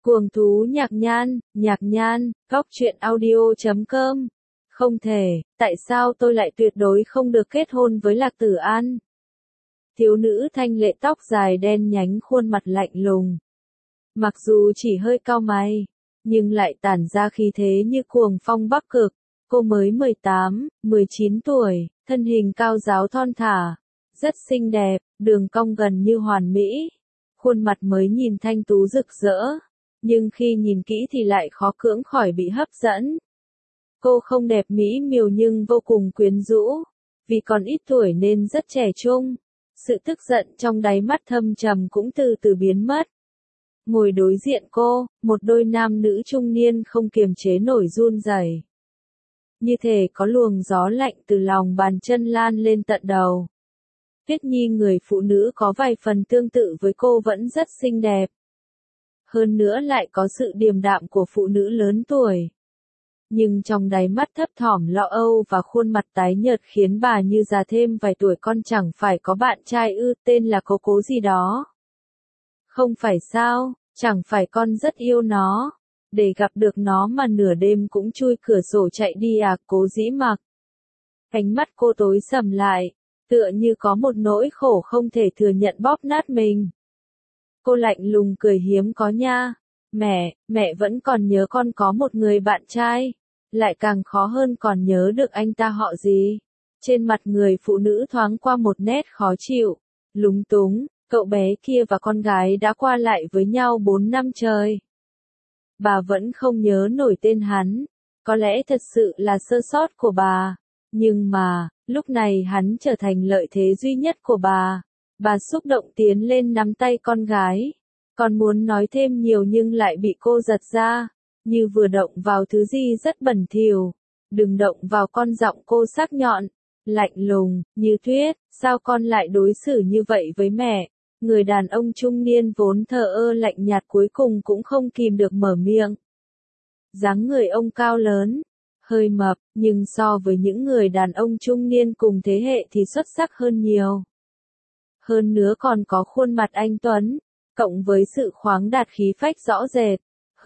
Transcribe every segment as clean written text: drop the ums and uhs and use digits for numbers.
Cuồng thú nhạc nhan, góc truyện audio.com. Không thể, tại sao tôi lại tuyệt đối không được kết hôn với Lạc Tử An? Thiếu nữ thanh lệ tóc dài đen nhánh, khuôn mặt lạnh lùng. Mặc dù chỉ hơi cau mày, nhưng lại tản ra khí thế như cuồng phong Bắc Cực. Cô mới 18, 19 tuổi, thân hình cao ráo thon thả, rất xinh đẹp, đường cong gần như hoàn mỹ. Khuôn mặt mới nhìn thanh tú rực rỡ, nhưng khi nhìn kỹ thì lại khó cưỡng khỏi bị hấp dẫn. Cô không đẹp mỹ miều nhưng vô cùng quyến rũ, vì còn ít tuổi nên rất trẻ trung. Sự tức giận trong đáy mắt thâm trầm cũng từ từ biến mất. Ngồi đối diện cô, một đôi nam nữ trung niên không kiềm chế nổi run rẩy. Như thể có luồng gió lạnh từ lòng bàn chân lan lên tận đầu. Tuyết Nhi, người phụ nữ có vài phần tương tự với cô, vẫn rất xinh đẹp. Hơn nữa lại có sự điềm đạm của phụ nữ lớn tuổi. Nhưng trong đáy mắt thấp thỏm lo âu và khuôn mặt tái nhợt khiến bà như già thêm vài tuổi. Con chẳng phải có bạn trai ư? Tên là Cố gì đó. Không phải sao, chẳng phải con rất yêu nó. Để gặp được nó mà nửa đêm cũng chui cửa sổ chạy đi à? Cố Dĩ Mặc. Ánh mắt cô tối sầm lại, tựa như có một nỗi khổ không thể thừa nhận bóp nát mình. Cô lạnh lùng cười, hiếm có nha. Mẹ vẫn còn nhớ con có một người bạn trai. Lại càng khó hơn còn nhớ được anh ta họ gì. Trên mặt người phụ nữ thoáng qua một nét khó chịu, lúng túng. Cậu bé kia và con gái đã qua lại với nhau 4 năm trời. Bà vẫn không nhớ nổi tên hắn. Có lẽ thật sự là sơ sót của bà. Nhưng mà, lúc này hắn trở thành lợi thế duy nhất của bà. Bà xúc động tiến lên nắm tay con gái. Còn muốn nói thêm nhiều nhưng lại bị cô giật ra. Như vừa động vào thứ gì rất bẩn thỉu. Đừng động vào, con giọng cô sắc nhọn, lạnh lùng, như tuyết. Sao con lại đối xử như vậy với mẹ? Người đàn ông trung niên vốn thờ ơ lạnh nhạt cuối cùng cũng không kìm được mở miệng. Dáng người ông cao lớn, hơi mập, nhưng so với những người đàn ông trung niên cùng thế hệ thì xuất sắc hơn nhiều. Hơn nữa còn có khuôn mặt anh tuấn, cộng với sự khoáng đạt khí phách rõ rệt.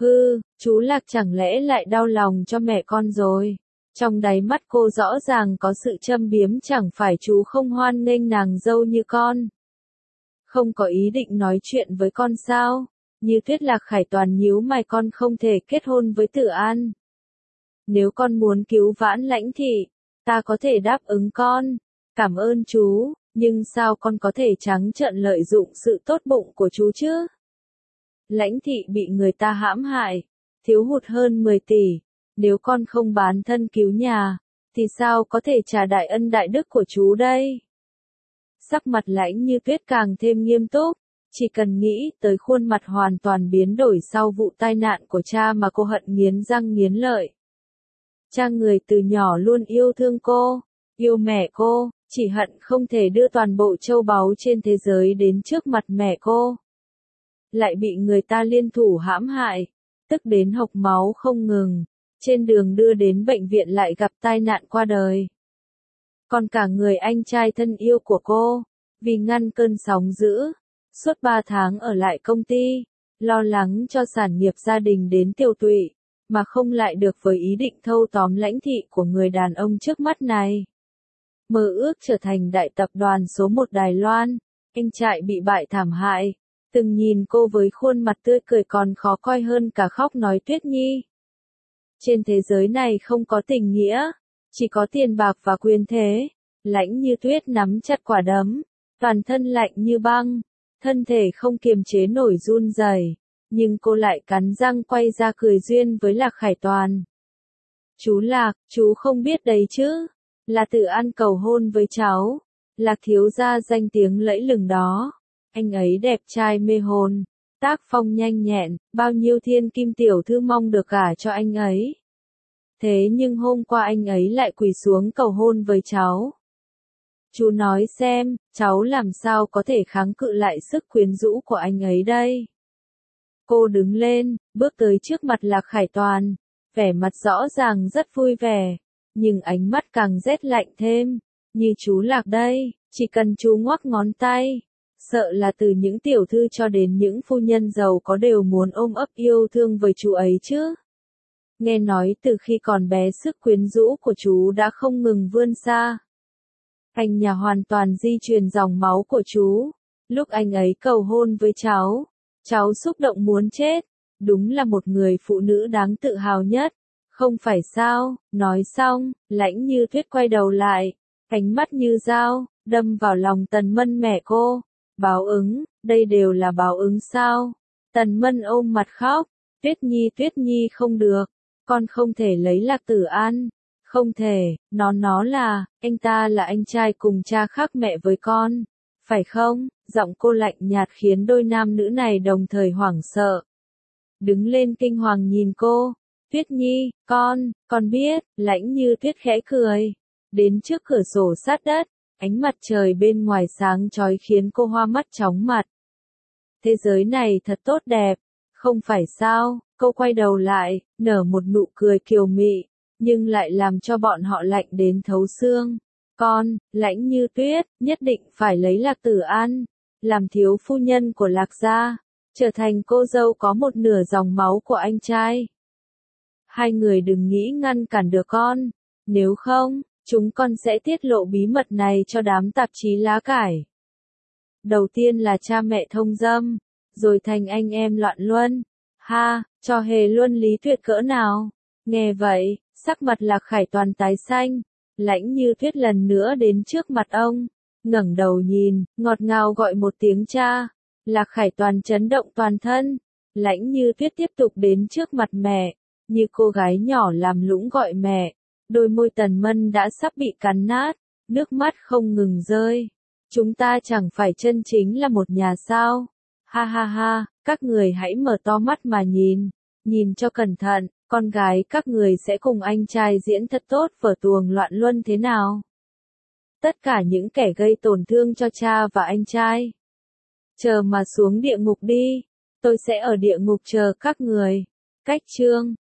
Chú Lạc chẳng lẽ lại đau lòng cho mẹ con rồi? Trong đáy mắt cô rõ ràng có sự châm biếm, chẳng phải chú không hoan nghênh nàng dâu như con? Không có ý định nói chuyện với con sao? Như Tuyết. Lạc Khải Toàn nhíu mày, con không thể kết hôn với Tử An. Nếu con muốn cứu vãn Lãnh Thị, ta có thể đáp ứng con. Cảm ơn chú, nhưng sao con có thể trắng trợn lợi dụng sự tốt bụng của chú chứ? Lãnh Thị bị người ta hãm hại, thiếu hụt hơn 10 tỷ. Nếu con không bán thân cứu nhà, thì sao có thể trả đại ân đại đức của chú đây? Sắc mặt Lãnh Như Tuyết càng thêm nghiêm túc. Chỉ cần nghĩ tới khuôn mặt hoàn toàn biến đổi sau vụ tai nạn của cha mà cô hận nghiến răng nghiến lợi. Cha người từ nhỏ luôn yêu thương cô, yêu mẹ cô, chỉ hận không thể đưa toàn bộ châu báu trên thế giới đến trước mặt mẹ cô. Lại bị người ta liên thủ hãm hại, tức đến hộc máu không ngừng, trên đường đưa đến bệnh viện lại gặp tai nạn qua đời. Còn cả người anh trai thân yêu của cô, vì ngăn cơn sóng dữ, suốt 3 tháng ở lại công ty, lo lắng cho sản nghiệp gia đình đến tiêu tụy, mà không lại được với ý định thâu tóm Lãnh Thị của người đàn ông trước mắt này. Mơ ước trở thành đại tập đoàn số 1 Đài Loan, anh trai bị bại thảm hại. Từng nhìn cô với khuôn mặt tươi cười còn khó coi hơn cả khóc, nói Tuyết Nhi. Trên thế giới này không có tình nghĩa, chỉ có tiền bạc và quyền thế. Lãnh Như Tuyết nắm chặt quả đấm, toàn thân lạnh như băng, thân thể không kiềm chế nổi run rẩy, nhưng cô lại cắn răng quay ra cười duyên với Lạc Khải Toàn. Chú Lạc, chú không biết đấy chứ, là Tử An cầu hôn với cháu, Lạc thiếu gia danh tiếng lẫy lừng đó. Anh ấy đẹp trai mê hồn, tác phong nhanh nhẹn, bao nhiêu thiên kim tiểu thư mong được gả cho anh ấy. Thế nhưng hôm qua anh ấy lại quỳ xuống cầu hôn với cháu. Chú nói xem, cháu làm sao có thể kháng cự lại sức quyến rũ của anh ấy đây? Cô đứng lên, bước tới trước mặt Lạc Khải Toàn, vẻ mặt rõ ràng rất vui vẻ, nhưng ánh mắt càng rét lạnh thêm. Như chú Lạc đây, chỉ cần chú ngoắc ngón tay, sợ là từ những tiểu thư cho đến những phu nhân giàu có đều muốn ôm ấp yêu thương với chú ấy chứ. Nghe nói từ khi còn bé sức quyến rũ của chú đã không ngừng vươn xa. Anh nhà hoàn toàn di truyền dòng máu của chú. Lúc anh ấy cầu hôn với cháu xúc động muốn chết. Đúng là một người phụ nữ đáng tự hào nhất. Không phải sao, nói xong, Lãnh Như Tuyết quay đầu lại, ánh mắt như dao, đâm vào lòng Tần Mân mẹ cô. Báo ứng, đây đều là báo ứng sao? Tần Mân ôm mặt khóc, Tuyết Nhi không được, con không thể lấy Lạc Tử An. Không thể, nó là, anh ta là anh trai cùng cha khác mẹ với con. Phải không? Giọng cô lạnh nhạt khiến đôi nam nữ này đồng thời hoảng sợ. Đứng lên kinh hoàng nhìn cô. Tuyết Nhi, con biết, Lãnh Như Tuyết khẽ cười. Đến trước cửa sổ sát đất, ánh mặt trời bên ngoài sáng chói khiến cô hoa mắt chóng mặt. Thế giới này thật tốt đẹp, không phải sao? Cô quay đầu lại, nở một nụ cười kiều mị, nhưng lại làm cho bọn họ lạnh đến thấu xương. Con, Lãnh Như Tuyết, nhất định phải lấy Lạc Tử An, làm thiếu phu nhân của Lạc gia, trở thành cô dâu có một nửa dòng máu của anh trai. Hai người đừng nghĩ ngăn cản được con, nếu không, chúng con sẽ tiết lộ bí mật này cho đám tạp chí lá cải. Đầu tiên là cha mẹ thông dâm, rồi thành anh em loạn luân. Ha, cho hề luân lý tuyệt cỡ nào. Nghe vậy, sắc mặt Lạc Khải Toàn tái xanh. Lãnh Như Tuyết lần nữa đến trước mặt ông, ngẩng đầu nhìn, ngọt ngào gọi một tiếng cha. Lạc Khải Toàn chấn động toàn thân. Lãnh Như Tuyết tiếp tục đến trước mặt mẹ, như cô gái nhỏ làm lũng gọi mẹ. Đôi môi Tần Mân đã sắp bị cắn nát, nước mắt không ngừng rơi. Chúng ta chẳng phải chân chính là một nhà sao? Ha ha ha, các người hãy mở to mắt mà nhìn cho cẩn thận, con gái các người sẽ cùng anh trai diễn thật tốt vở tuồng loạn luân thế nào? Tất cả những kẻ gây tổn thương cho cha và anh trai, chờ mà xuống địa ngục đi, tôi sẽ ở địa ngục chờ các người. Cách chương